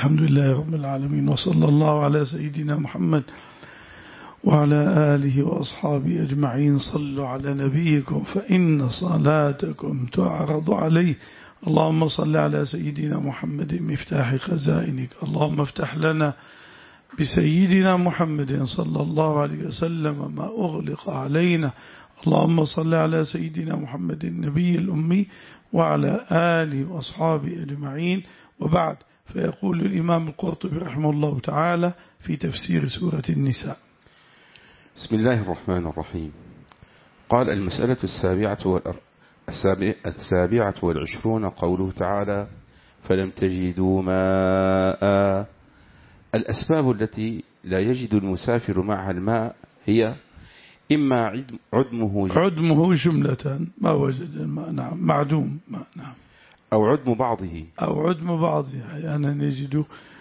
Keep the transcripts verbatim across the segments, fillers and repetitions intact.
الحمد لله رب العالمين، وصلى الله على سيدنا محمد وعلى آله وأصحابه أجمعين. صلوا على نبيكم فإن صلاتكم تعرض عليه. اللهم صل على سيدنا محمد مفتاح خزائنك. اللهم افتح لنا بسيدنا محمد صلى الله عليه وسلم ما أغلق علينا. اللهم صل على سيدنا محمد النبي الأمي وعلى آله وأصحابه أجمعين. وبعد، فيقول الإمام القرطبي رحمه الله تعالى في تفسير سورة النساء: بسم الله الرحمن الرحيم. قال: المسألة السابعة السابعة والعشرون قوله تعالى: فلم تجدوا ماء. الأسباب التي لا يجد المسافر معها الماء هي إما عدمه عدمه جملة ما وجد الماء، نعم، معدوم ماء، نعم، أو عدم بعضه أو عدم بعضه، أحيانا يجد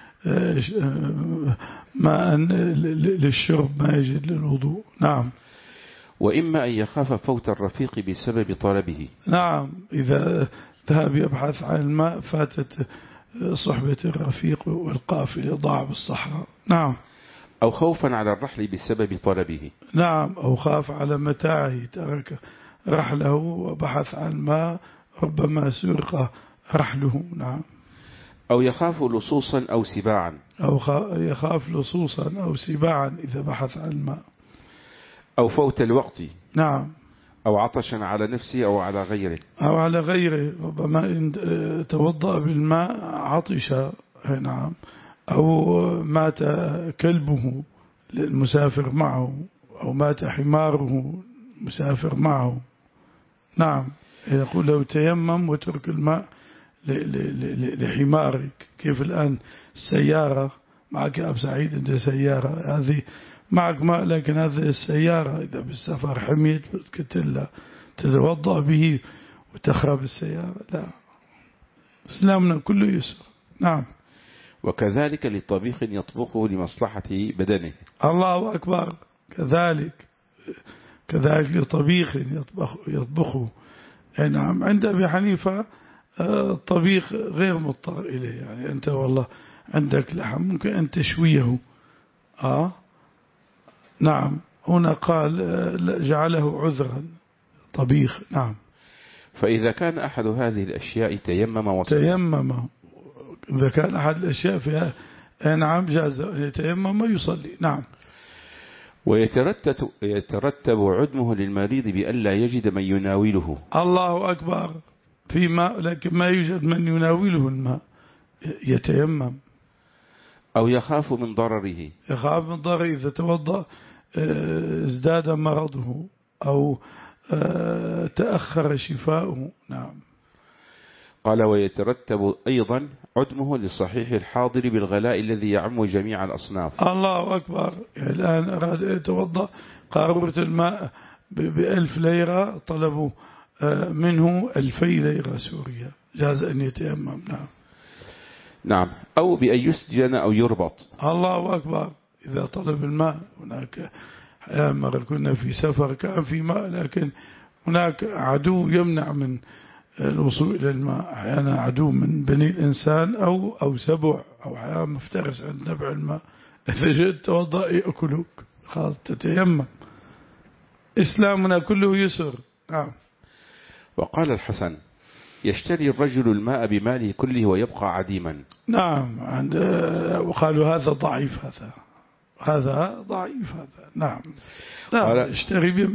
ماء للشرب ما يجد للوضوء، نعم. وإما أن يخاف فوت الرفيق بسبب طلبه، نعم، إذا ذهب يبحث عن الماء فاتت صحبة الرفيق والقافلة ضاع بالصحراء، نعم. أو خوفا على الرحل بسبب طلبه، نعم، أو خاف على متاعه ترك رحله وبحث عن الماء ربما سرق رحله، نعم. أو يخاف لصوصا أو سباعا، أو يخاف لصوصا أو سباعا إذا بحث عن الماء. أو فوت الوقت، نعم. أو عطشا على نفسه أو على غيره، أو على غيره، ربما إن توضأ بالماء عطش، نعم. أو مات كلبه للمسافر معه، أو مات حماره مسافر معه، نعم. يقول له تيمم وترك الماء لحمارك. كيف الآن السيارة معك أب سعيد، أنت سيارة هذه معك ماء، لكن هذه السيارة إذا بالسفر حميت بتكتلها تتوضأ به وتخرب السيارة، لا، إسلامنا كله يسر، نعم. وكذلك لطبيخ يطبخه لمصلحة بدنه. الله أكبر. كذلك كذلك لطبيخ يطبخ يطبخه، نعم. عند أبي حنيفة الطبيخ غير مضطر إليه، يعني أنت والله عندك لحم ممكن أن تشويه، آه نعم. هنا قال جعله عذرا طبيخ، نعم. فإذا كان أحد هذه الأشياء تيمم وصلى. تيمم إذا كان أحد الأشياء فيها، نعم، جاز يتيمم ويصلي، نعم. ويترتب يترتب عدمه للمريض بألا يجد من يناوله. الله أكبر. في ماء لكن ما يوجد من يناوله الماء، يتيمم. أو يخاف من ضرره، يخاف من ضرره إذا توضأ ازداد مرضه أو تأخر شفاؤه، نعم. قال: ويترتب أيضا عدمه للصحيح الحاضر بالغلاء الذي يعم جميع الأصناف. الله أكبر. يعني الآن أراد يتوضأ قارورة الماء بألف ليرة، طلبوا منه ألفي ليرة سوريا، جاز أن يتيمم، نعم. نعم. أو بأن يسجن أو يربط. الله أكبر. إذا طلب الماء، هناك مرة كنا في سفر كان في ماء، لكن هناك عدو يمنع من الوصول إلى الماء، أحيانا عدو من بني الإنسان أو أو سبع، أو أحيانا مفترس عند نبع الماء. إذا جئت توضأ يأكلك، خلاص تتيمم. إسلامنا كله يسر، نعم. وقال الحسن: يشتري الرجل الماء بماله كله ويبقى عديما. نعم. عند وقالوا هذا ضعيف، هذا هذا ضعيف هذا، نعم. لا، يشتري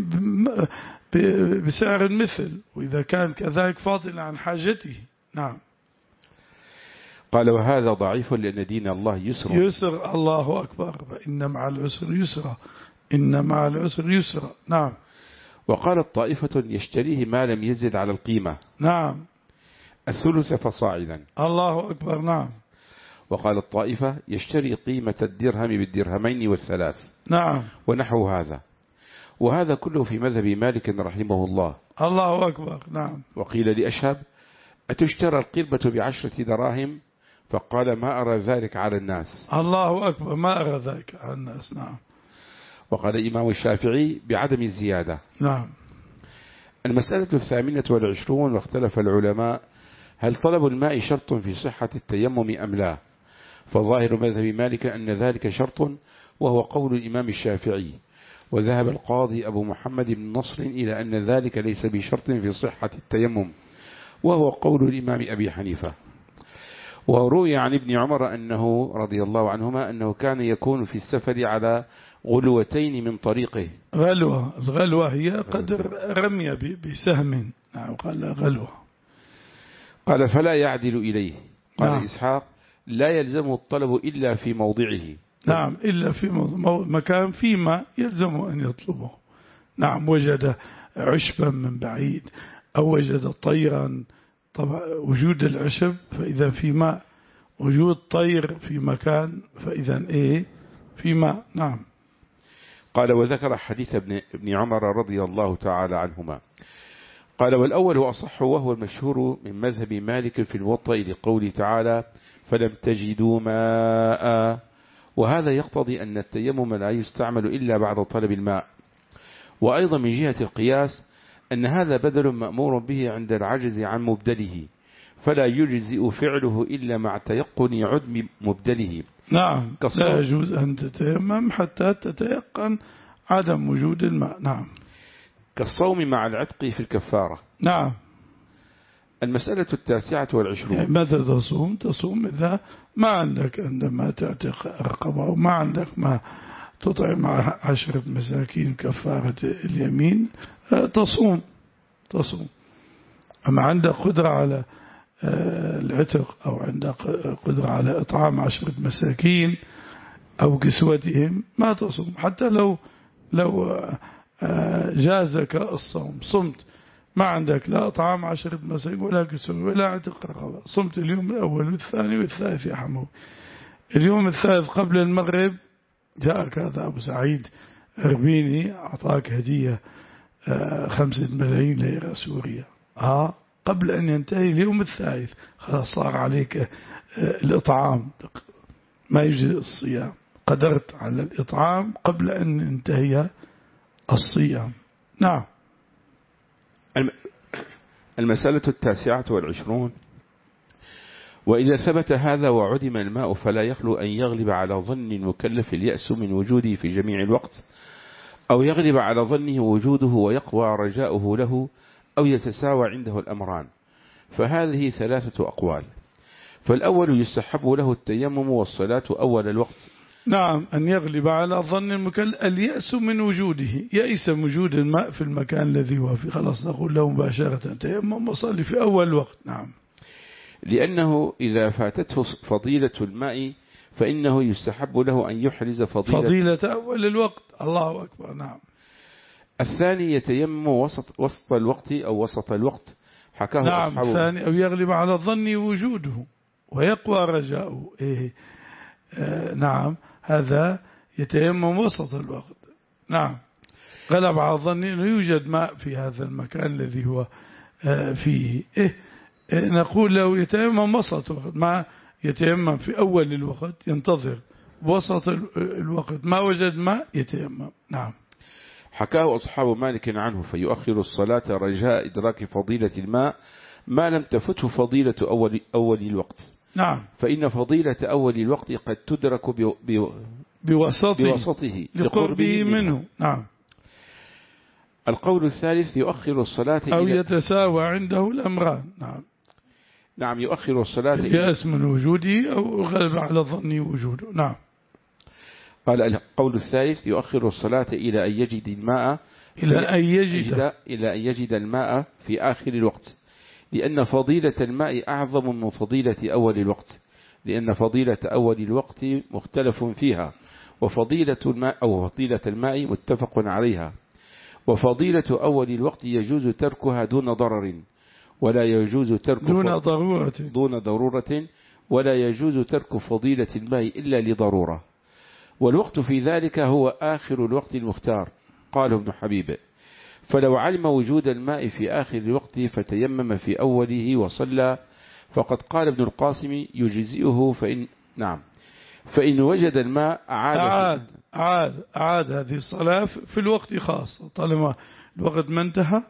بسعر مثل، وإذا كان كذلك فاضلا عن حاجته، نعم. قال: وهذا ضعيف لأن دين الله يسر. يسر، الله أكبر. إن مع العسر يسرا، إن مع العسر يسرا، نعم. وقال الطائفة: يشتريه ما لم يزد على القيمة، نعم، الثلث فصاعدا. الله أكبر، نعم. وقال الطائفة: يشتري قيمة الدرهم بالدرهمين والثلاث، نعم، ونحو هذا. وهذا كله في مذهب مالك رحمه الله. الله أكبر، نعم. وقيل لأشهب: أتشترى القربة بعشرة دراهم؟ فقال: ما أرى ذلك على الناس. الله أكبر، ما أرى ذلك على الناس، نعم. وقال الإمام الشافعي: بعدم الزيادة. نعم. المسألة الثامنة والعشرون، واختلف العلماء: هل طلب الماء شرط في صحة التيمم أم لا؟ فظاهر مذهب مالك أن ذلك شرط، وهو قول الإمام الشافعي. وذهب القاضي أبو محمد بن نصر إلى أن ذلك ليس بشرط في صحة التيمم، وهو قول الإمام أبي حنيفة. وروي عن ابن عمر أنه رضي الله عنهما أنه كان يكون في السفر على غلوتين من طريقه. غلوة، الغلوة هي قدر رمية بسهم. نعم قال غلوة. قال فلا يعدل إليه. قال نعم. إسحاق لا يلزمه الطلب إلا في موضعه. نعم إلا في مكان فيما يلزم أن يطلبه. نعم وجد عشبا من بعيد أو وجد طيرا، طبعا وجود العشب فإذا في ماء، وجود طير في مكان فإذا إيه في ماء. نعم. قال وذكر حديث ابن, ابن عمر رضي الله تعالى عنهما. قال والأول أصح وهو المشهور من مذهب مالك في الموطأ لقوله تعالى فلم تجدوا ماء، وهذا يقتضي أن التيمم لا يستعمل إلا بعد طلب الماء. وأيضا من جهة القياس أن هذا بدل مأمور به عند العجز عن مبدله، فلا يجزئ فعله إلا مع تيقن عدم مبدله. نعم لا يجوز أن تتيمم حتى تتيقن عدم وجود الماء. نعم. كالصوم مع العتق في الكفارة. نعم. المسألة التاسعة والعشرون. يعني متى تصوم؟ تصوم إذا ما عندك عندما تعتق رقبة وما عندك ما تطعم عشرة مساكين كفارة اليمين تصوم تصوم. أما عندك قدرة على العتق أو عندك قدرة على إطعام عشرة مساكين أو كسوتهم ما تصوم، حتى لو لو جازك الصوم صمت ما عندك لا إطعام عشرة مساكين ولا كسوة ولا عتق رقبة، صمت اليوم الأول والثاني والثالث يا حمو. اليوم الثالث قبل المغرب جاءك هذا أبو سعيد أربيني أعطاك هدية خمسة ملايين ليرة سورية، آه قبل أن ينتهي اليوم الثالث خلاص صار عليك الإطعام، ما يجزي الصيام، قدرت على الإطعام قبل أن ينتهي الصيام. نعم. المسألة التاسعة والعشرون. وإذا ثبت هذا وعدم الماء فلا يخلو أن يغلب على ظن المكلف اليأس من وجوده في جميع الوقت، أو يغلب على ظنه وجوده ويقوى رجاؤه له، أو يتساوى عنده الأمران. فهذه ثلاثة أقوال. فالأول يستحب له التيمم والصلاة أول الوقت. نعم أن يغلب على ظن المكلف اليأس من وجوده، يأس من وجود الماء في المكان الذي هو فيه، خلاص نقول له مباشرة تيمم وصلي في أول وقت. نعم. لأنه إذا فاتته فضيلة الماء فإنه يستحب له أن يحرز فضيلة, فضيلة أول الوقت. الله أكبر. نعم. الثاني يتيمم وسط, وسط الوقت أو وسط الوقت، حكاه نعم أصحابه. الثاني أو يغلب على الظن وجوده ويقوى رجاؤه. إيه آه نعم هذا يتيمم وسط الوقت. نعم. غلب على الظن أنه يوجد ماء في هذا المكان الذي هو آه فيه. إيه نقول له يتيمم وسط الوقت، ما يتيمم في أول الوقت ينتظر وسط الوقت ما وجد ماء يتيمم. نعم. حكاه أصحاب مالك عنه فيؤخر الصلاة رجاء إدراك فضيلة الماء ما لم تفته فضيلة أول, أول الوقت. نعم. فإن فضيلة أول الوقت قد تدرك بو بو بوسطه, بوسطه لقربه منه. منه. نعم. القول الثالث يؤخر الصلاة أو يتساوى عنده الأمران. نعم. نعم يؤخر الصلاة اليأس من وجوده أو الغلب على ظنه وجوده. نعم. قال القول الثالث يؤخر الصلاة إلى أن يجد الماء إلى أن يجد إلى أن يجد الماء في آخر الوقت، لأن فضيلة الماء أعظم من فضيلة أول الوقت، لأن فضيلة أول الوقت مختلف فيها، وفضيلة الماء أو فضيلة الماء متفق عليها. وفضيلة أول الوقت يجوز تركها دون ضرر، ولا يجوز ترك دون ضرورة دون ضرورة ولا يجوز ترك فضيلة الماء إلا لضرورة. والوقت في ذلك هو آخر الوقت المختار. قال ابن حبيب فلو علم وجود الماء في آخر الوقت فتيمم في أوله وصلى، فقد قال ابن القاسم يجزئه. فإن نعم فإن وجد الماء أعاد أعاد, أعاد, أعاد هذه الصلاة في الوقت خاص، طالما الوقت ما انتهى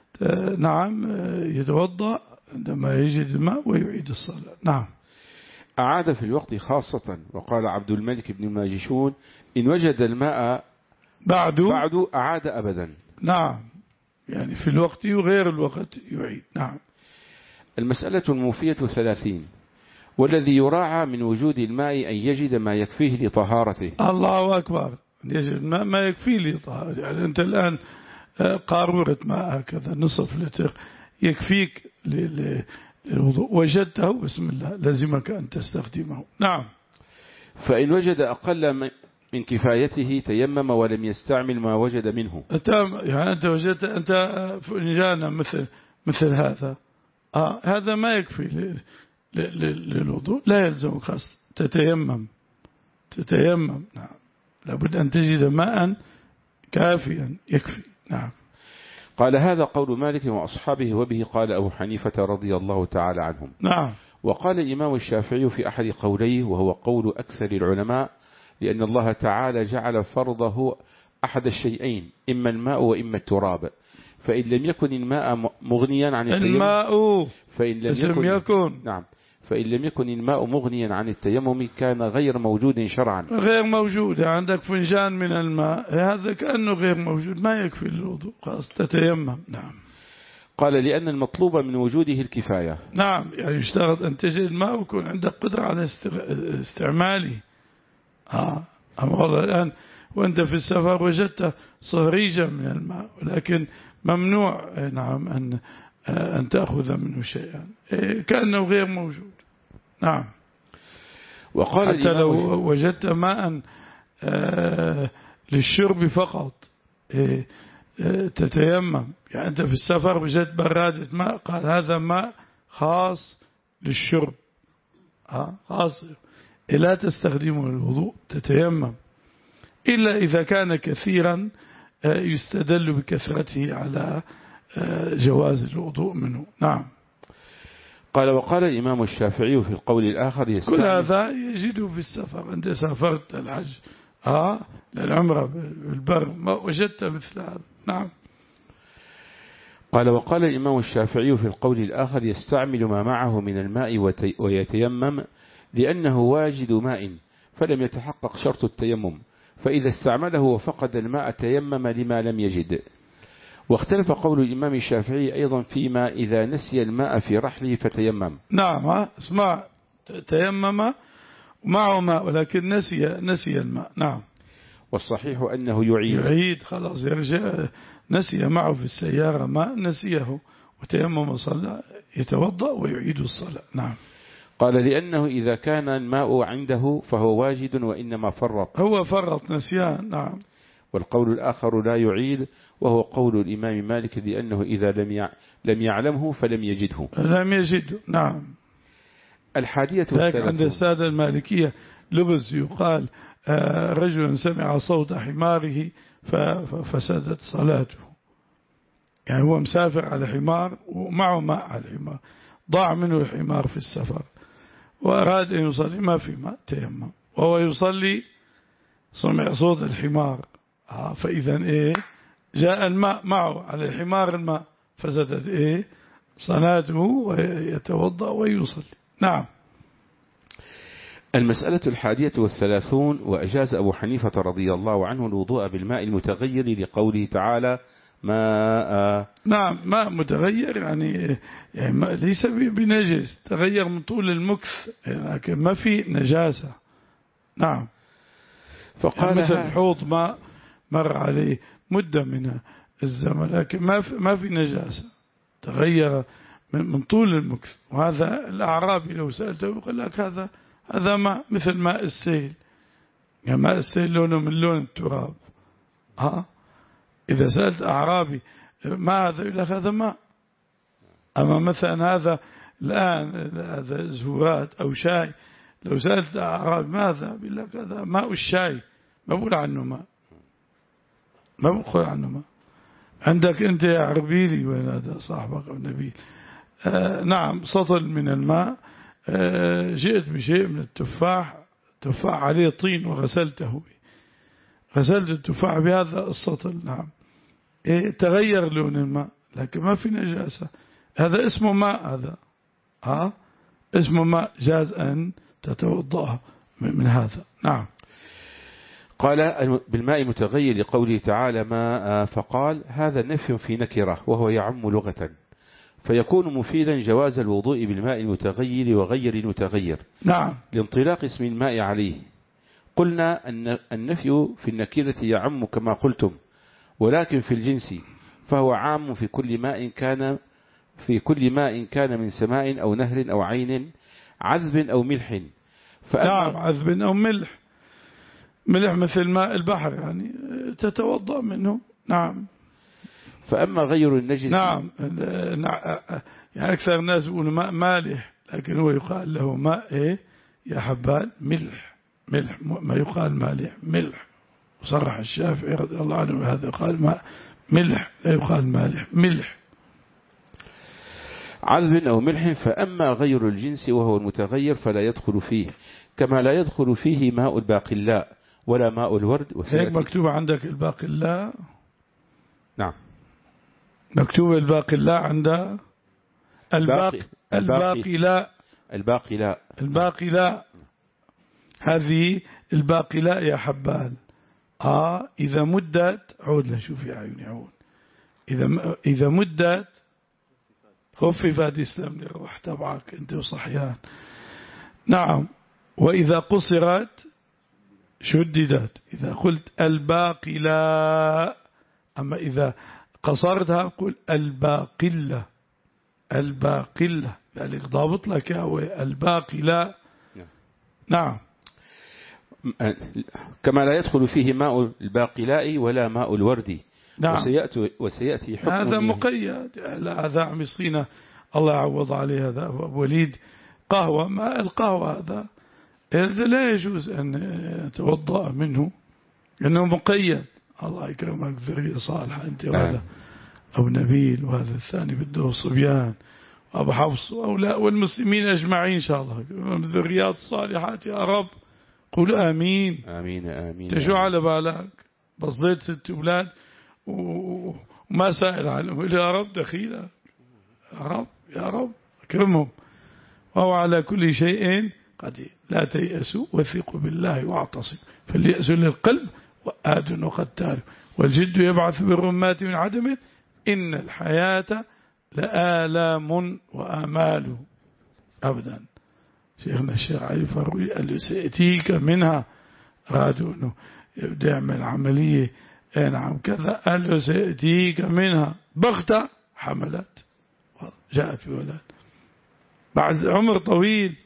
نعم يتوضأ عندما يجد الماء ويعيد الصلاة. نعم. أعاد في الوقت خاصة. وقال عبد الملك بن الماجشون إن وجد الماء بعد بعد أعاد أبدا. نعم، يعني في الوقت وغير الوقت يعيد. نعم. المسألة الموفية ثلاثين. والذي يراعى من وجود الماء أن يجد ما يكفيه لطهارته. الله أكبر. يجد ما, ما يكفيه لطهارته. يعني أنت الآن قارورة ماء هكذا نصف لتر يكفيك للوضوء، وجدته بسم الله لازمك أن تستخدمه. نعم. فإن وجد أقل من كفايته تيمم ولم يستعمل ما وجد منه. يعني أنت وجدت أنت فنجانا مثل مثل هذا آه هذا ما يكفي للوضوء، لا يلزم خاص تتيمم تتيمم. نعم، لابد أن تجد ماء كافيا يكفي. نعم. قال هذا قول مالك وأصحابه، وبه قال أبو حنيفة رضي الله تعالى عنهم. نعم. وقال الإمام الشافعي في أحد قوليه وهو قول أكثر العلماء، لأن الله تعالى جعل فرضه أحد الشيئين، إما الماء وإما التراب، فإن لم يكن الماء مغنيا عن التيمم الماء فإن لم يكن, يكن نعم فإن لم يكن الماء مغنيا عن التيمم كان غير موجود شرعا. غير موجود. عندك فنجان من الماء هذا كأنه غير موجود، ما يكفي للوضوء، خلاص تتيمم. نعم. قال لأن المطلوب من وجوده الكفاية. نعم، يعني يشترط أن تجد الماء ويكون عندك قدرة على استعماله. آه. أما والله الآن وأنت في السفر وجدت صهريجا من الماء، ولكن ممنوع نعم أن أن تأخذ منه شيئا، كأنه غير موجود. نعم. وقال حتى لو وجدت ماء للشرب فقط تتيمم. يعني أنت في السفر وجدت برادة ماء، قال هذا ماء خاص للشرب خاص، لا تستخدمه للوضوء، تتيمم، إلا إذا كان كثيرا يستدل بكثرته على جواز الوضوء منه. نعم. قال وقال الإمام الشافعي في القول الآخر كل هذا يجده في السفر. أنت سافرت الحج آه للعمرة بالبر ما وجدت مثل هذا. نعم. قال وقال الإمام الشافعي في القول الآخر يستعمل ما معه من الماء ويتيمم لأنه واجد ماء فلم يتحقق شرط التيمم، فإذا استعمله وفقد الماء تيمم لما لم يجد. واختلف قول الإمام الشافعي أيضا فيما إذا نسي الماء في رحله فتيمم. نعم، اسمع، تيمم معه ماء ولكن نسي نسي الماء. نعم. والصحيح أنه يعيد يعيد خلاص، يرجع، نسي معه في السيارة ماء نسيه وتيمم صلى، يتوضأ ويعيد الصلاة. نعم. قال لأنه إذا كان الماء عنده فهو واجد وإنما فرط، هو فرط نسيان. نعم. والقول الآخر لا يعيد وهو قول الإمام مالك لأنه إذا لم لم يعلمه فلم يجده لم يجده. نعم. الحادية والثلاثون. عند السادة المالكية لغز يقال رجل سمع صوت حماره ففسدت صلاته، يعني هو مسافر على حمار ومعه ماء على الحمار، ضاع منه الحمار في السفر وأراد أن يصلي ما في ماء تيمم، وهو يصلي سمع صوت الحمار فإذا إيه جاء الماء معه على الحمار، الماء فسدت إيه صلاته ويتوضأ ويصلي. نعم. المسألة الحادية والثلاثون. وأجاز أبو حنيفة رضي الله عنه الوضوء بالماء المتغير لقوله تعالى ماء. نعم، ماء متغير يعني, يعني ليس بنجس، تغير من طول المكث لكن ما في نجاسة. نعم. فقال يعني مثل حوض ماء مر عليه مدة من الزمن لكن ما في, ما في نجاسة، تغير من, من طول المكث. وهذا الأعرابي لو سألته يقول لك هذا هذا ماء مثل ماء السيل، يعني ماء السيل لونه من لون التراب. ها إذا سألت أعرابي ما هذا يقول لك هذا ماء. أما مثلا هذا الآن هذا زهورات أو شاي، لو سألت أعرابي ماذا يقول لك هذا ماء الشاي، ما بقول عنه ماء، ما بقول عنه ماء. عندك أنت يا عربيلي وين هذا صاحبك أو نبيل آه نعم سطل من الماء، آه جئت بشيء من التفاح، تفاح عليه طين وغسلته، غسلت التفاح بهذا السطل. نعم. إيه تغير لون الماء لكن ما في نجاسة، هذا اسمه ماء، هذا ها اسمه ماء، جاز أن تتوضأ من هذا. نعم. قال بالماء المتغير لقوله تعالى ما فقال هذا نفي في نكرة وهو يعم لغة، فيكون مفيدا جواز الوضوء بالماء المتغير وغير المتغير. نعم. لانطلاق اسم الماء عليه. قلنا أن النفي في النكرة يعم كما قلتم، ولكن في الجنس فهو عام في كل ماء كان في كل ماء كان من سماء أو نهر أو عين عذب أو ملح. نعم، عذب أو ملح، ملح مثل ماء البحر يعني تتوضأ منه. نعم. فأما غير النجس. نعم، يعني أكثر الناس يقولوا ماء مالح، لكن هو يقال له ماء إيه يا حبال؟ ملح. ملح ما يقال مالح، ملح. وصرح الشافعي رضي الله عنه بهذا، قال ماء ملح لا يقال مالح، ملح. عذب أو ملح. فأما غير الجنس وهو المتغير فلا يدخل فيه، كما لا يدخل فيه ماء الباقلاء ولا ماء الورد. هيك مكتوب عندك الباقلاء؟ نعم، مكتوب الباقلاء عند الباقي الباقلاء الباقلاء الباقلاء هذه الباقلاء يا حبال. آه إذا مدت عود لشوف يا عيوني عود إذا إذا مدت خففت يسلم لي روح تبعك أنت وصحيان. نعم. وإذا قصرت شددت. إذا قلت الباقلاء، أما إذا قصرتها قل الباقلة. الباقلة ذلك ضابط لك هو الباقلاء. نعم. كما لا يدخل فيه ماء الباقلاء ولا ماء الورد. نعم. وسيأتي, وسيأتي حكم هذا مقيد. لا هذا عمصينا الله يعوض عليه. هذا وليد قهوة، ماء القهوة هذا هذا لا يجوز أن يتوضأ منه لأنه مقيد. الله يكرمك ذرية صالحة أنت وهذا أبو نبيل وهذا الثاني بده صبيان وأبو حفص وأولاء والمسلمين أجمعين إن شاء الله ذريات صالحات يا رب. قل آمين آمين آمين. تشو على بالك بصديت ست أولاد وما سائل عنهم يا رب دخيلة يا رب يا رب أكرمهم وهو على كل شيء قدير. لا تيأسوا وثقوا بالله واعتصموا فاليأس للقلب وآد وقتال والجد يبعث بالرمات من عدمه إن الحياة لآلام وآمال. أبدا شيخنا الشيخ علي فاروي قال له سيأتيك منها رادوا أنه يبدأ يعمل عملية نعم كذا، قال له سيأتيك منها بغتة حملت جاءت في ولد بعد عمر طويل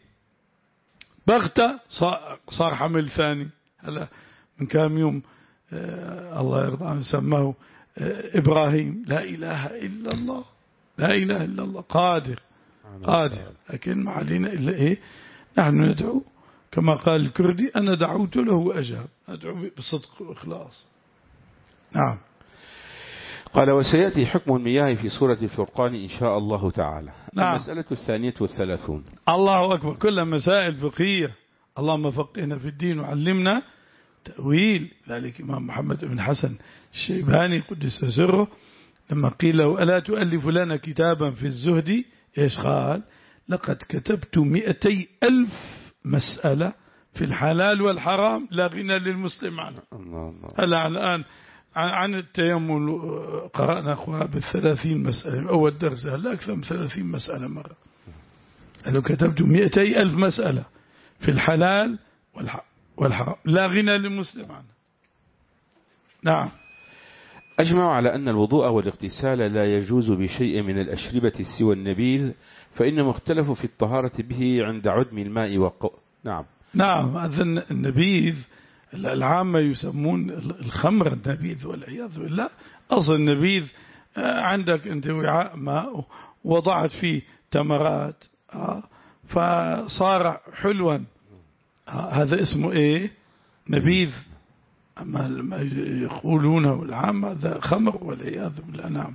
بغتة صار حمل ثاني. هلا من كام يوم آه الله يرضى عنه سماه آه إبراهيم. لا إله إلا الله لا إله إلا الله قادر قادر. لكن ما علينا إلا إيه نحن ندعو كما قال الكردي أنا دعوت له وأجاب. ندعو بصدق وإخلاص. نعم. قال وسيأتي حكم المياه في سورة الفرقان إن شاء الله تعالى. نعم. المسألة الثانية والثلاثون. الله أكبر كلها مسائل فقهية. اللهم فقهنا في الدين وعلمنا تأويل. ذلك إمام محمد بن حسن الشيباني قدس سره لما قيل له ألا تؤلف لنا كتابا في الزهد إيش قال؟ لقد كتبت مئتي ألف مسألة في الحلال والحرام لا غنى للمسلم عنه. هلا الآن عن التيمم قرأنا أخوها بالثلاثين مسألة أول درس. هلا أكثر من ثلاثين مسألة مرة. لو كتبت مئتي ألف مسألة في الحلال والحرام لا غنى للمسلم عنه. نعم. أجمع على أن الوضوء والاغتسال لا يجوز بشيء من الأشربة سوى النبيذ، فإنهم اختلفوا في الطهارة به عند عدم الماء وقو... نعم. نعم. هذا النبيذ العامة يسمون الخمر النبيذ والعياذ بالله. أصل النبيذ عندك أنت وعاء ماء وضعت فيه تمرات فصار حلوا هذا اسمه إيه نبيذ. أما ما يقولونه العامة هذا خمر والعياذ بالله. نعم.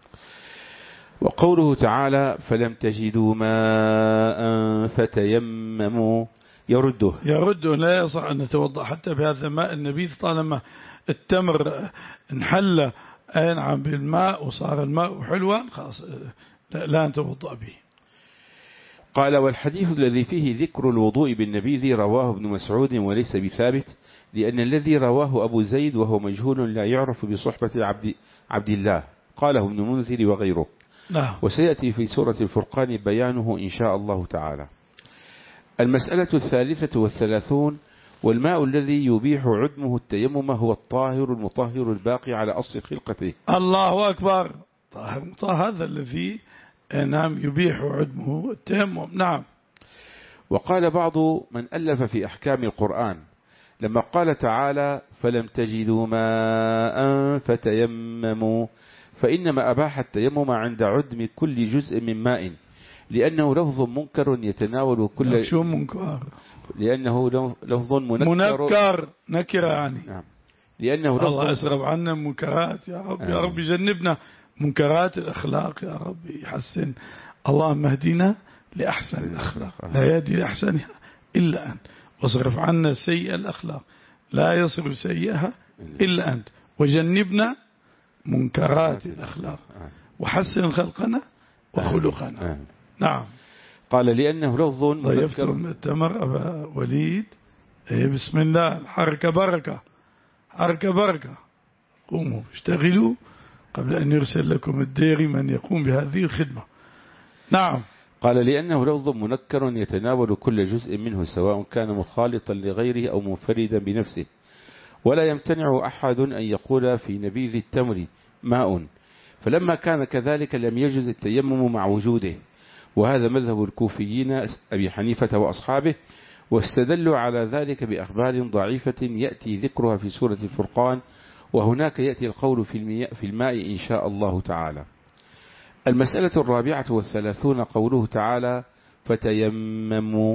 وقوله تعالى فلم تجدوا ماء فتيمموا يرده يرده لا يصح أن نتوضأ حتى بهذا الماء النبيذ طالما التمر انحل أنعم بالماء وصار الماء حلوا خلاص لا نتوضأ به. قال والحديث الذي فيه ذكر الوضوء بالنبيذ رواه ابن مسعود وليس بثابت، لأن الذي رواه أبو زيد وهو مجهول لا يعرف بصحبة عبد, عبد الله، قاله ابن منذر وغيره. نعم. وسيأتي في سورة الفرقان بيانه إن شاء الله تعالى. المسألة الثالثة والثلاثون: والماء الذي يبيح عدمه التيمم هو الطاهر المطهر الباقي على أصل خلقته. الله أكبر. طاهر هذا الذي نعم يبيح عدمه التيمم. نعم. وقال بعض من ألف في أحكام القرآن لما قال تعالى فلم تجدوا ماء فتيمموا، فإنما أباح التيمم عند عدم كل جزء من ماء، لأنه لفظ منكر يتناول كل شو منكر؟ لأنه لفظ منكر منكر نكرة يعني. نعم. لأنه لفظ الله يسرب عنا منكرات يا رب. يا رب جنبنا منكرات الأخلاق يا رب، يحسن. اللهم اهدنا لأحسن الأخلاق، لا يهدي لأحسنها إلا أنت، واصرف عنا سيئة الأخلاق، لا يصرف سيئها إلا أنت، وجنبنا منكرات الأخلاق، وحسن خلقنا وخلقنا. نعم. قال لأنه لفظ ضيفتم التمر أبا وليد. إيه بسم الله، الحركة بركة، حركة بركة. قوموا اشتغلوا قبل أن يرسل لكم الديري من يقوم بهذه الخدمة. نعم. قال لأنه لفظ منكر يتناول كل جزء منه سواء كان مخالطا لغيره أو منفردا بنفسه، ولا يمتنع أحد أن يقول في نبيذ التمر ماء، فلما كان كذلك لم يجز التيمم مع وجوده، وهذا مذهب الكوفيين أبي حنيفة وأصحابه، واستدلوا على ذلك بأخبار ضعيفة يأتي ذكرها في سورة الفرقان، وهناك يأتي القول في الماء إن شاء الله تعالى. المسألة الرابعة والثلاثون قوله تعالى فتيمموا.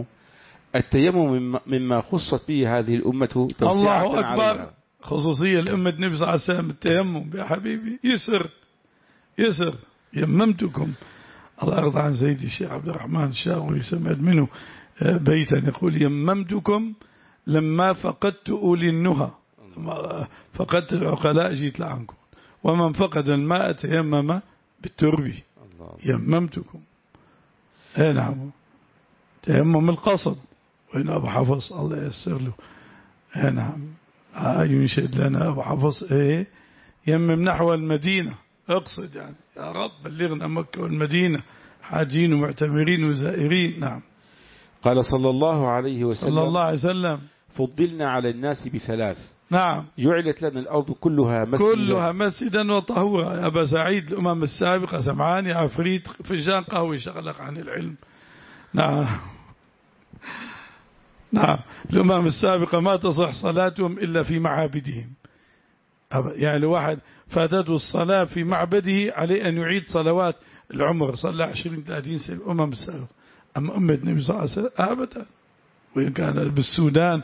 التيمم مما خصت به هذه الأمة. الله أكبر. خصوصية الأمة النبي صلى الله عليه وسلم التيمم يا حبيبي. يسر يسر يممتكم. الله يرضى عن سيدي الشيخ عبد الرحمن الشاوي، سمعت منه بيتا يقول يممتكم لما فقدت أولي النهى، فقدت العقلاء جيت لعنكم، ومن فقد الماء تيمم بالتربي. يممتكم. اي نعم. تيمم القصد. وين أبو حفص الله ييسر له. اي نعم. آه ينشد لنا أبو حفص ايه يمم نحو المدينة، اقصد يعني يا رب بلغنا مكة والمدينة حاجين ومعتمرين وزائرين. نعم. قال صلى الله عليه وسلم صلى الله عليه وسلم فضلنا على الناس بثلاث. نعم. جعلت لنا الأرض كلها مسجدا كلها مسجدا وطهورا. يا أبا سعيد الأمم السابقة سمعان يا عفريت فنجان قهوة شغلك عن العلم. نعم. نعم. الأمم السابقة ما تصح صلاتهم إلا في معابدهم. يعني الواحد فاتته الصلاة في معبده عليه أن يعيد صلوات العمر، صلى عشرين ثلاثين سنة الأمم السابقة. أما أمة النبي صلى الله عليه وسلم أبدا، وإن كان بالسودان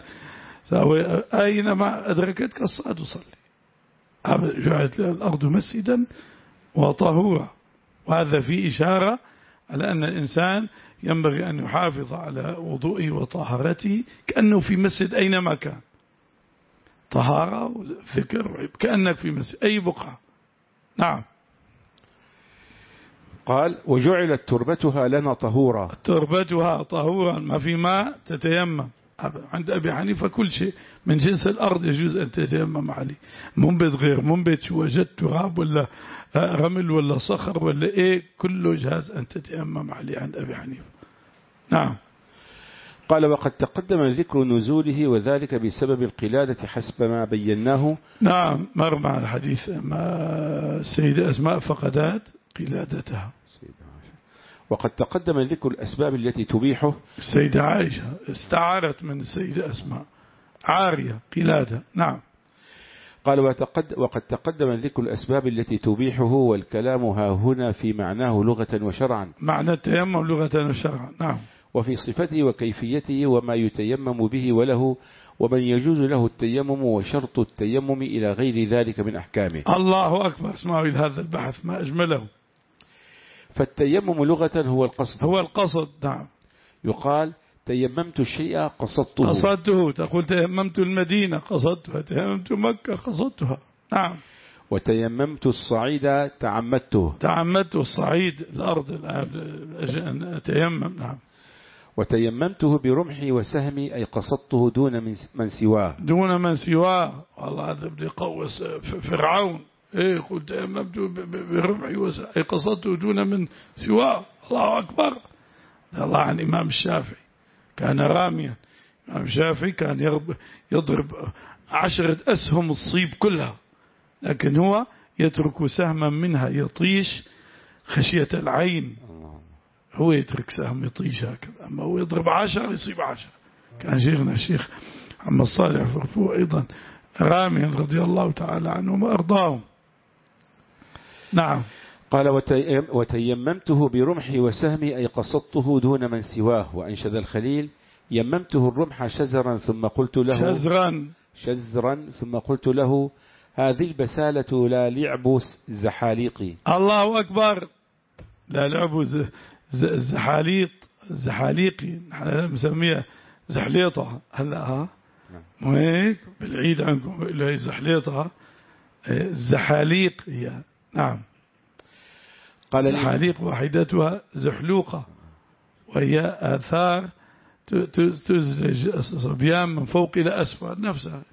أينما أدركتك الصلاة تصلي. جعلت الأرض مسجدا وطهورا، وهذا فيه إشارة على أن الإنسان ينبغي أن يحافظ على وضوئه وطهارته كأنه في مسجد أينما كان. طهارة وذكر كأنك في مسجد أي بقعة. نعم. قال وجعلت تربتها لنا طهورا. تربتها طهورا، ما في ماء تتيمم. عند أبي حنيفة كل شيء من جنس الأرض يجوز أن تتيمم عليه، منبت غير منبت، شو وجدت تراب ولا رمل ولا صخر ولا إيه، كله جاز أن تتيمم عليه عند أبي حنيفة. نعم. قال وقد تقدم ذكر نزوله وذلك بسبب القلادة حسب ما بيناه. نعم مر مع الحديث ما السيدة أسماء فقدات قلادتها. وقد تقدم ذكر الأسباب التي تبيحه. السيدة عائشة استعارت من السيدة أسماء عارية قلادة. نعم. قال وقد تقدم ذكر الأسباب التي تبيحه، والكلام ها هنا في معناه لغة وشرعا. معنى التيمم لغة وشرعا. نعم. وفي صفته وكيفيته وما يتيمم به وله، ومن يجوز له التيمم وشرط التيمم إلى غير ذلك من أحكامه. الله أكبر. اسمعوا إلى هذا البحث ما أجمله. فالتيمم لغة هو القصد. هو القصد. نعم. يقال تيممت الشيء قصدته. قصدته. تقول تيممت المدينة قصدتها، تيممت مكة قصدتها. نعم. وتيممت الصعيد تعمدته. تعمدت الصعيد الأرض أتيمم. نعم. وتيممته برمحي وسهمي أي قصدته دون من سواه دون من سواه. والله هذا بدي قوس فرعون. إيه قلت تيممته برمحي وسهمي أي قصدته دون من سواه. الله أكبر. الله عن إمام الشافعي كان راميا. الإمام الشافعي كان يضرب عشرة أسهم الصيب كلها، لكن هو يترك سهما منها يطيش خشية العين. هو يترك سهم يطيش هكذا، أما هو يضرب عشر يصيب عشر. كان شيخنا الشيخ محمد صالح فرفوع أيضا راميا رضي الله تعالى عنهم وأرضاهم. نعم. قال وتيممته برمحي وسهمي أي قصدته دون من سواه. وأنشد الخليل يممته الرمح شزرا ثم قلت له شزرا شزرا ثم قلت له هذه البسالة لا لعب زحاليقي. الله أكبر. لا لعب زحاليق زحاليقي، نحن نسميها زحليطة هلا ها مو هيك بالعيد عندكم اللي هي زحليطة الزحاليق هي. نعم. قال الزحاليق وحدتها زحلوقة، وهي آثار تزلج الصبيان من فوق إلى أسفل نفسها.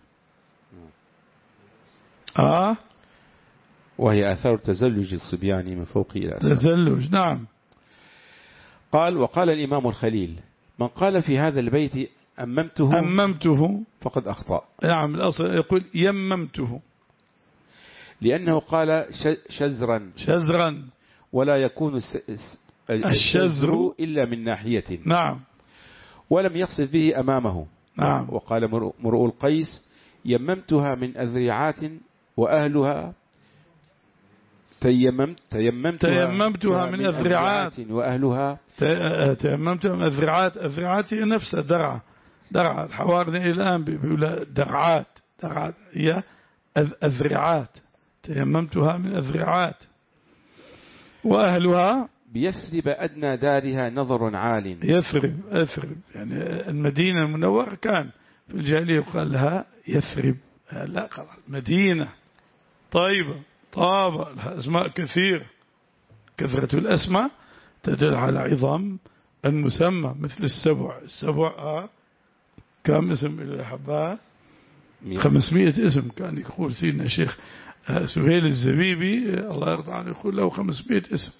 آه وهي آثار تزلج الصبيان من فوق إلى أسفل. تزلج. نعم. قال وقال الإمام الخليل من قال في هذا البيت أممته أممته فقد أخطأ. نعم الأصل يقول يممته، لأنه قال شزرا شزرا ولا يكون الشزر إلا من ناحية. نعم. ولم يقصد به أمامه. نعم. وقال مرؤ القيس يممتها من أذرعات وأهلها تيممت تيممتها, تيممتها من أذرعات وأهلها تيممتها من أذرعات. أذرعات هي نفسها درعة. درعة الحوارنا الآن بيقولها درعات. درعات هي أذرعات. تيممتها من أذرعات وأهلها بيثرب أدنى دارها نظر عال. يثرب يثرب يعني المدينة المنورة كان في الجاهلية يقال لها يثرب. لا مدينة طيبة طابة لها أسماء كثير. كثرة الأسماء تدل على عظام المسمى، مثل السبع. السبع آه كم اسم الحبات؟ خمسمائة اسم. كان يقول سيدنا الشيخ سهيل الزبيبي الله يرضى عنه يقول له خمسمائة اسم.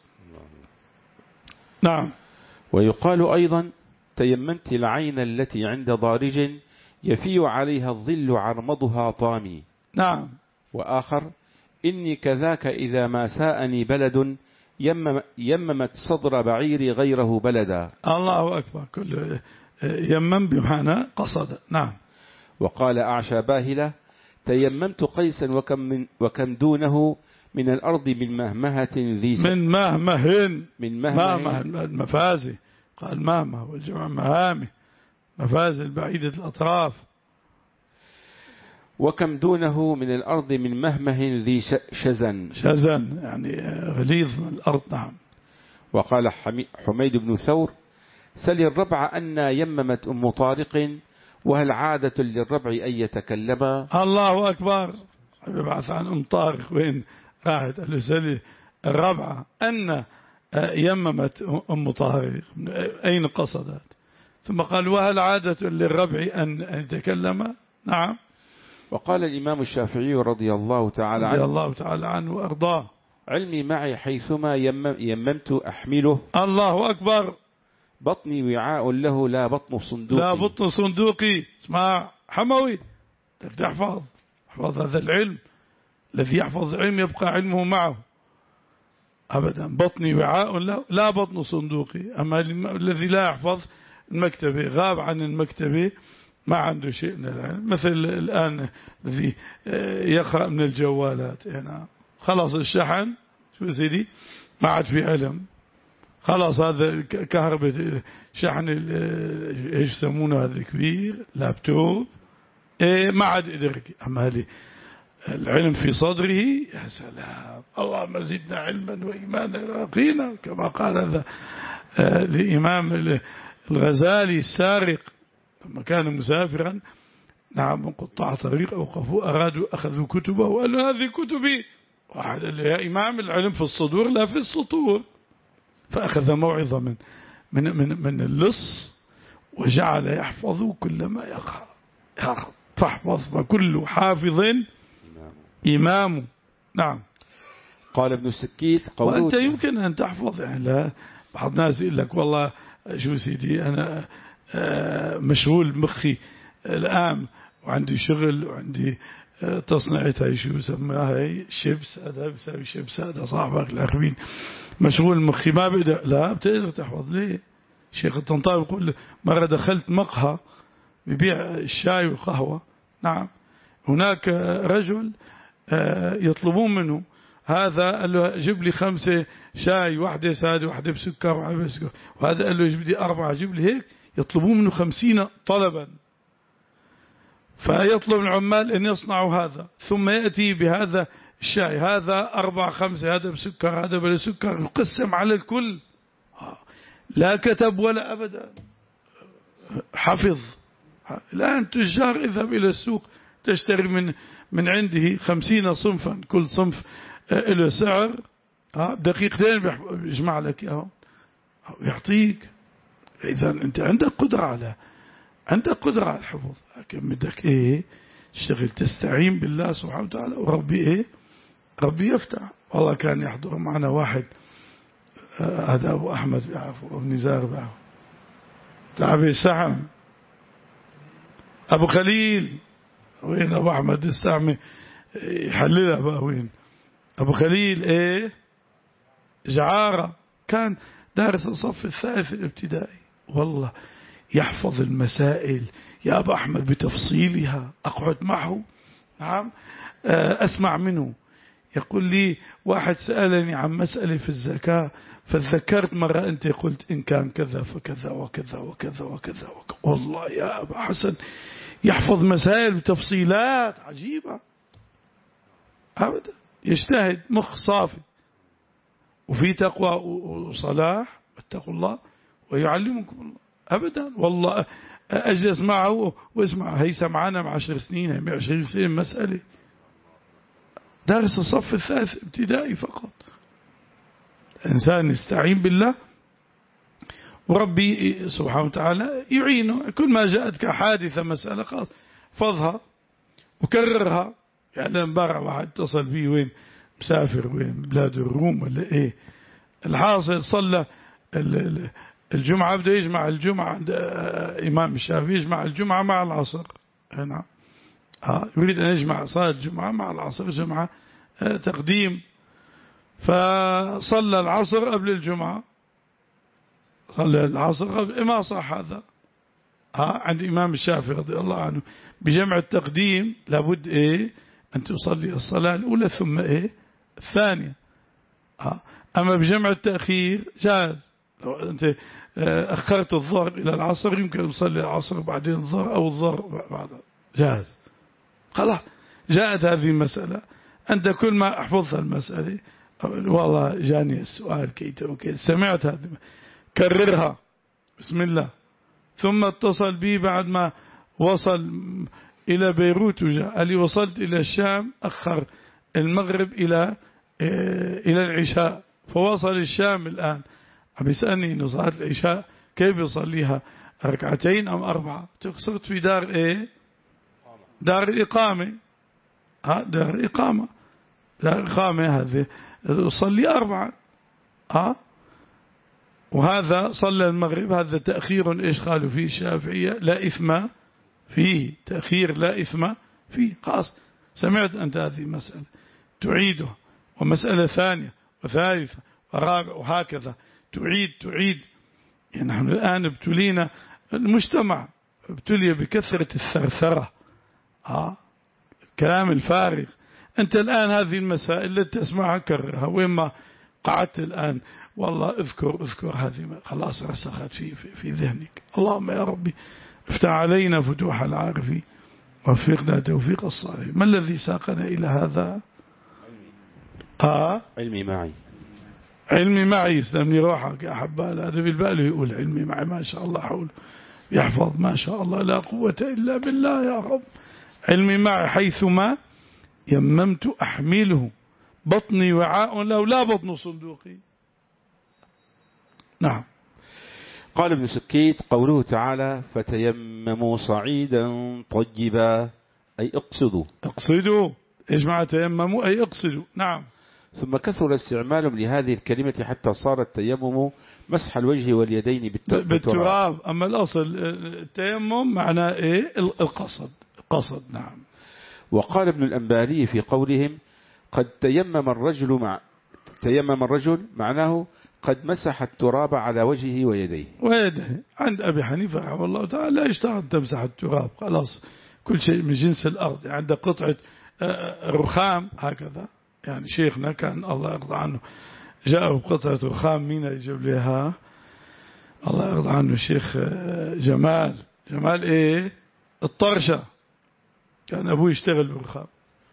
نعم. ويقال أيضا تيممت العين التي عند ضارج يفي عليها الظل عرمضها طامي. نعم. وآخر إني كذاك إذا ما ساءني بلد يمم يممت صدر بعيري غيره بلدا. الله أكبر. كل يمم بمعنى قصد. نعم. وقال أعشى باهلة تيممت قيسا وكم, من وكم دونه من الأرض من مهمهة ذي من مهمه من مهمه المفازي. قال مهمه والجمع مهامه مفازي البعيدة الأطراف. وكم دونه من الأرض من مهمه ذي شزن. شزن يعني غليظ من الأرض. نعم. وقال حميد بن ثور سل الربع أن يممت أم طارق وهل عادة للربع أن يتكلم. الله أكبر. يبعث عن أم طارق وين راحت قال له سل الربع أن يممت أم طارق أين قصدت، ثم قال وهل عادة للربع أن يتكلم. نعم. وقال الإمام الشافعي رضي الله تعالى عنه رضي الله تعالى عنه وأرضاه علمي معي حيثما يممت أحمله. الله أكبر. بطني وعاء له لا بطن صندوقي. لا بطن صندوقي. اسمع حموي تحفظ احفظ هذا العلم. الذي يحفظ العلم يبقى علمه معه أبدا. بطني وعاء له لا بطن صندوقي. أما الذي لا يحفظ المكتبة غاب عن المكتبة ما عنده شيء من العلم. مثل الآن الذي يقرأ من الجوالات يعني خلاص الشحن شو سيدي ما عاد في علم. خلاص هذا كهرباء شحن ايش يسمونه هذا كبير لابتوب إيه ما عاد يدرك. أما هذه العلم في صدره يا سلام. اللهم زدنا علما وإيمانا ويقينا كما قال هذا الإمام الغزالي السارق لما كان مسافرا. نعم من قطاع طريق أوقفوا أرادوا أخذوا كتبه وقالوا هذه كتبي. واحد قال له يا إمام العلم في الصدور لا في السطور. فأخذ موعظة من من من من اللص وجعل يحفظ كل ما يقرأ. يا رب فاحفظ، فكل حافظ إمام. نعم. قال ابن السكيت وأنت يمكن أن تحفظ، يعني لا بعض الناس يقول لك والله شو سيدي أنا مشغول مخي الآن وعندي شغل وعندي تصنيعة هاي شو يسمىها هاي شيبس، هذا بيساوي شيبس، هذا صاحبك الأخرين مشغول مخي ما بقدر. لا بتقدر تحفظ. ليه؟ الشيخ الطنطاوي يقول مرة دخلت مقهى ببيع الشاي والقهوة. نعم. هناك رجل يطلبون منه هذا، قال له جيب لي خمسة شاي، واحدة سادة واحدة بسكر واحدة بسكر، وهذا قال له جيب لي أربعة، جيب لي هيك. يطلبون منه خمسين طلبا، فيطلب العمال أن يصنعوا هذا، ثم يأتي بهذا الشاي، هذا أربعة خمسة، هذا بسكر هذا بلا سكر، يقسم على الكل. لا كتب ولا أبدا، حفظ. الآن تجار اذهب إلى السوق تشتري من من عنده خمسين صنفا، كل صنف له سعر، دقيقتين بيجمع لك اياه ويعطيك. إذا أنت عندك قدرة على عندك قدرة على الحفظ، لكن بدك إيه؟ تشتغل تستعين بالله سبحانه وتعالى، وربي إيه؟ ربي يفتح. والله كان يحضر معنا واحد، هذا أبو أحمد بيعرفه، أبو نزار بيعرفه، تعبي سحم، أبو خليل. وين أبو أحمد السعمي يحللها بقى؟ وين أبو خليل؟ إيه جعارة، كان دارس الصف الثالث الابتدائي. والله يحفظ المسائل يا أبو أحمد بتفصيلها، أقعد معه. نعم. أسمع منه. يقول لي واحد سألني عن مسألة في الزكاة، فذكرت مرة أنت قلت إن كان كذا فكذا وكذا وكذا وكذا وكذا. والله يا أبو حسن يحفظ مسائل بتفصيلات عجيبة أبدا، يجتهد، مخ صافي، وفي تقوى وصلاح، اتقوا الله ويعلمكم الله. أبدا والله أجلس معه واسمع، هي سمعنا مع عشر سنين، هي عشرين سنة مسألة، دارس الصف الثالث ابتدائي فقط. إنسان يستعين بالله وربي سبحانه وتعالى يعينه. كل ما جاءتك حادثة مسألة خلاص فضها وكررها. يعني امبارح واحد اتصل بي، وين مسافر، وين بلاد الروم ولا ايه، الحاصل صلى الجمعة، بده يجمع الجمعة عند إمام الشافعي، يجمع الجمعة مع العصر. نعم. يريد أن يجمع صلاة الجمعة مع العصر، جمعة تقديم، فصلى العصر قبل الجمعة، صلى العصر قبل، ما صح هذا. عند إمام الشافعي رضي الله عنه بجمع التقديم لابد إيه أن تصلي الصلاة الأولى ثم إيه الثانية. أما بجمع التأخير جاز، لو أنت أخرت الظهر إلى العصر يمكن تصلي العصر بعدين الظهر، أو الظهر بعد، جاز. خلاص جاءت هذه المسألة، أنت كل ما أحفظها المسألة، والله جاني السؤال كيت وكيت، سمعت هذه، كررها بسم الله. ثم اتصل بي بعد ما وصل إلى بيروت وجاء، قال لي وصلت إلى الشام، أخر المغرب إلى إلى العشاء، فوصل الشام الآن، عم يسألني إنه صلاة العشاء كيف يصليها، ركعتين أم أربعة؟ صرت في دار إيه؟ دار الإقامة. ها دار الإقامة، دار الإقامة هذه صلي أربعة. ها وهذا صلى المغرب، هذا تأخير إيش قالوا فيه الشافعية؟ لا إثم فيه، تأخير لا إثم فيه. خلاص سمعت أنت هذه المسألة تعيدها، ومسألة ثانية وثالثة ورابعة، وهكذا تعيد تعيد. يعني نحن الآن ابتلينا، المجتمع ابتلي بكثرة الثرثرة، آه الكلام الفارغ. أنت الآن هذه المسائل التي تسمعها كررها، وين ما قعدت الآن والله اذكر اذكر هذه، خلاص رسخت في, في, في ذهنك. اللهم يا ربي افتح علينا فتوح العارفين وفقنا توفيق الصالحين. ما الذي ساقنا إلى هذا؟ آه علمي معي، علمي معي. يسلمني روحك يا حبال، هذا بالبال يقول علمي معي، ما شاء الله حول يحفظ، ما شاء الله لا قوة إلا بالله يا رب. علمي معي حيثما يممت أحمله، بطني وعاء له لا بطن صندوقي. نعم. قال ابن سكيت قوله تعالى فتيمموا صعيدا طيبا أي اقصدوا. اقصدوا إيش معنى تيمموا؟ أي اقصدوا. نعم. ثم كثر استعمالهم لهذه الكلمة حتى صار التيمم مسح الوجه واليدين بالتراب. أما الأصل التيمم معناه إيه؟ القصد. قصد. نعم. وقال ابن الأنباري في قولهم قد تيمم الرجل مع تيمم الرجل معناه قد مسح التراب على وجهه ويديه. ويديه. عند أبي حنيفة رحمه الله تعالى لا يشترط تمسح التراب، خلاص كل شيء من جنس الأرض. عند قطعة رخام هكذا، يعني شيخنا كان الله يرضى عنه جاءه بقطعة رخام، مين يجيب لها؟ الله يرضى عنه الشيخ جمال جمال إيه الطرشة، كان أبوه يشتغل بالرخام،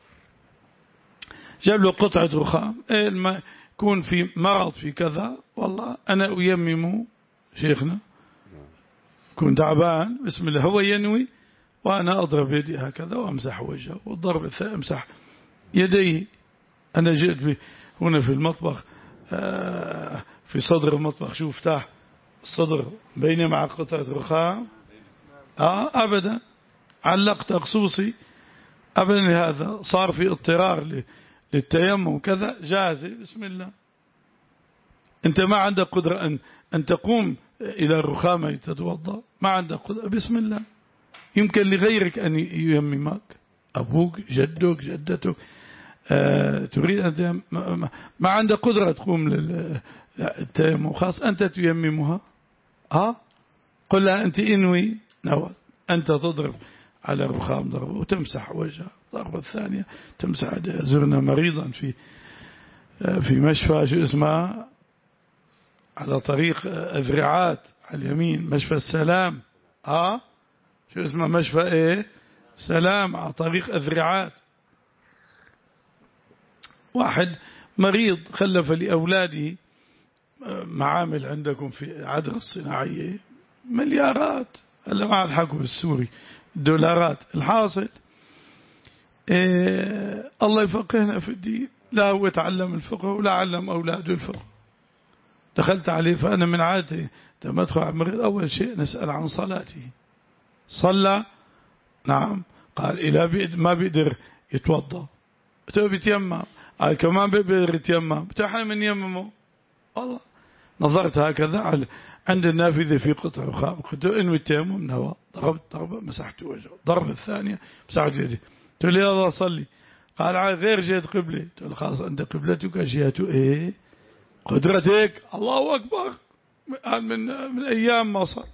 جاب له قطعة رخام. إيه ما يكون في مرض في كذا، والله أنا أيممه شيخنا، يكون تعبان بسم الله هو ينوي وأنا أضرب يدي هكذا وأمسح وجهه، والضرب الثاني أمسح يديه. أنا جئت هنا في المطبخ في صدر المطبخ، شوف تحت الصدر بيني مع قطعة رخام آه أبدا علقت خصوصي أبدا، هذا صار في اضطرار للتيمم وكذا جاهز بسم الله. أنت ما عندك قدرة أن أن تقوم إلى الرخامة تتوضأ، ما عندك قدرة بسم الله. يمكن لغيرك أن ييممك، أبوك جدك جدتك، آه تريد أن ما, ما عندك قدرة تقوم للتيمم، خاص أنت تيممها. ها قل لها أنت إنوي نوى أنت تضرب على الرخام ضربه وتمسح وجهها، ضربة الثانية تمسح يديها. زرنا مريضا في في مشفى شو اسمها على طريق أذرعات على اليمين، مشفى السلام. ها شو اسمه مشفى ايه سلام على طريق أذرعات. واحد مريض خلف لأولاده معامل عندكم في عدن الصناعية مليارات، هلا ما عاد حكوا بالسوري دولارات. الحاصل إيه الله يفقهنا في الدين، لا هو تعلم الفقه ولا علم أولاده الفقه. دخلت عليه فأنا من عادتي لما أدخل على المريض أول شيء نسأل عن صلاته، صلى؟ نعم. قال إلى بيد ما بيقدر يتوضأ، بتو بيتيمم. قال كمان بيقدر يتيمم، بتاحنا من يممه. والله نظرت هكذا على عند النافذة في قطع رخام، قلت إنه التيمم نوى، ضربت ضربة مسحت وجهه، ضربة الثانية مسحت يدي. قلت له يلا صلي. قال على غير جهة قبلة. قلت له خلاص أنت قبلتك جهة إيه قدرتك. الله أكبر. من من أيام ما صل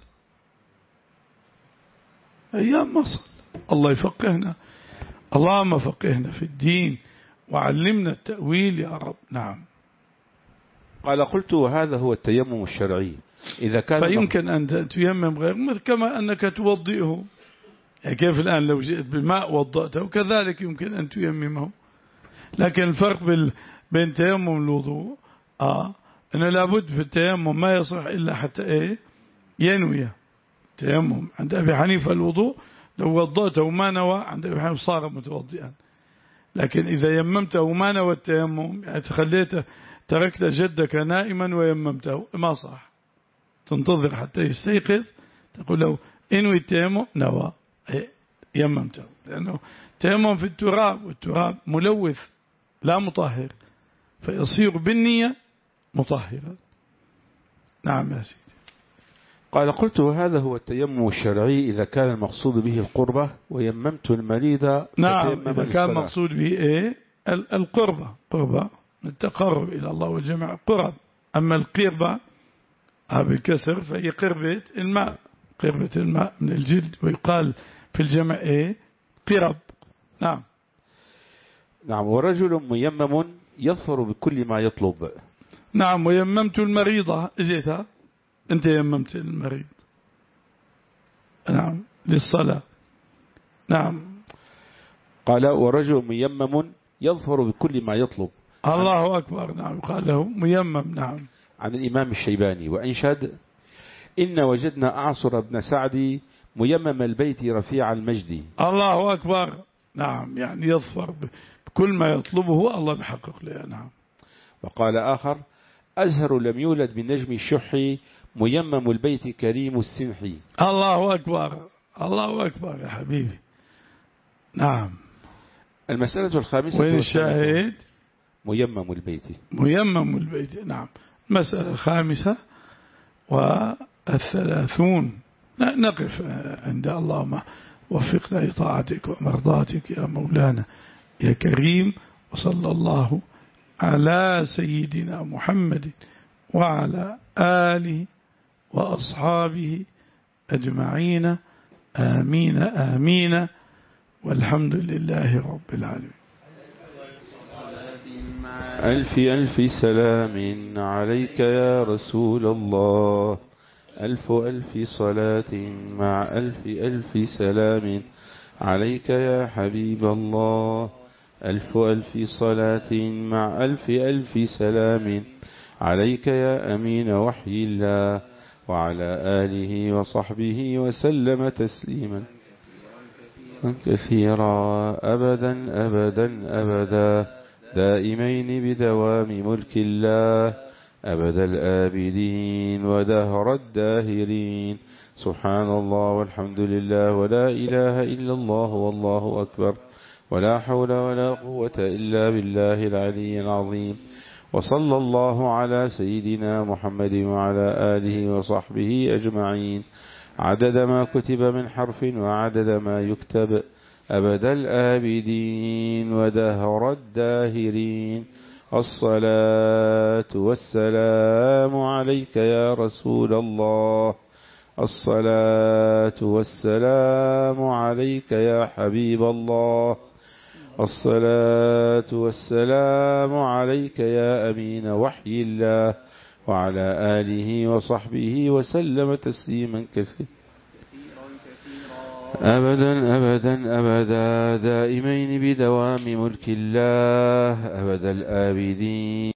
أيام ما صل. الله يفقهنا، اللهم فقهنا في الدين وعلمنا التأويل يا رب. نعم. قال قلت وهذا هو التيمم الشرعي إذا كان فيمكن أن تيمم غير مثل كما أنك توضئه، يعني كيف الآن لو جئت بماء وضأته كذلك يمكن أن تيممه. لكن الفرق بين تيمم الوضوء آه أنه لابد في التيمم ما يصح إلا حتى إيه ينوي. تيمم عند أبي حنيفة الوضوء لو وضأته وما نوى عند أبي حنيفة صار متوضئا، لكن إذا يممته وما نوى التيمم يعني تخليته تركت جدك نائما ويممته ما صح، تنتظر حتى يستيقظ تقول له انوي التيمم نوى يممته، لأنه تيمم في التراب والتراب ملوث لا مطهر، فيصير بالنية مطهرا. نعم يا سيدي. قال قلت وهذا هو التيمم الشرعي إذا كان المقصود به القربة ويممت المريض. نعم إذا كان المقصود به إيه القربة، قربة التقرب إلى الله والجمع قرب. أما القربة بالكسر فهي قربة الماء، قربة الماء من الجلد، ويقال في الجمع إيه قرب. نعم. نعم. ورجل ميمم يظفر بكل ما يطلب. نعم. ويممت المريضة اجيتها انت يممت المريض. نعم للصلاة. نعم. قال ورجل ميمم يظفر بكل ما يطلب. الله أكبر. نعم قال له ميمم. نعم. عن الإمام الشيباني وأنشد إن وجدنا أعصر بن سعد ميمم البيت رفيع المجد. الله أكبر. نعم يعني يظفر بكل ما يطلبه الله بحقق له. نعم. وقال آخر أزهر لم يولد من نجم الشح ميمم البيت كريم السنحي. الله أكبر الله أكبر يا حبيبي. نعم. المسألة الخامسة وين الشاهد؟ ميمم البيت ميمم البيت. نعم. المسألة الخامسة والثلاثون. نقف عند اللهم وفقنا لطاعتك ومرضاتك يا مولانا يا كريم. وصلى الله على سيدنا محمد وعلى آله وأصحابه أجمعين. آمين آمين والحمد لله رب العالمين. ألف ألف سلام عليك يا رسول الله. ألف ألف صلاة مع ألف ألف سلام عليك يا حبيب الله. ألف ألف صلاة مع ألف ألف سلام عليك يا أمين وحي الله وعلى آله وصحبه وسلم تسليما كثيرا أبدا أبدا أبدا دائمين بدوام ملك الله أبد الآبدين ودهر الداهرين. سبحان الله والحمد لله ولا إله إلا الله والله أكبر ولا حول ولا قوة إلا بالله العلي العظيم. وصلى الله على سيدنا محمد وعلى آله وصحبه أجمعين عدد ما كتب من حرف وعدد ما يكتب أبد الآبدين ودهر الداهرين. الصلاة والسلام عليك يا رسول الله. الصلاة والسلام عليك يا حبيب الله. الصلاة والسلام عليك يا أمين وحي الله وعلى آله وصحبه وسلم تسليما كثيرا أبدا أبدا أبدا دائمين بدوام ملك الله أبد الآبدين.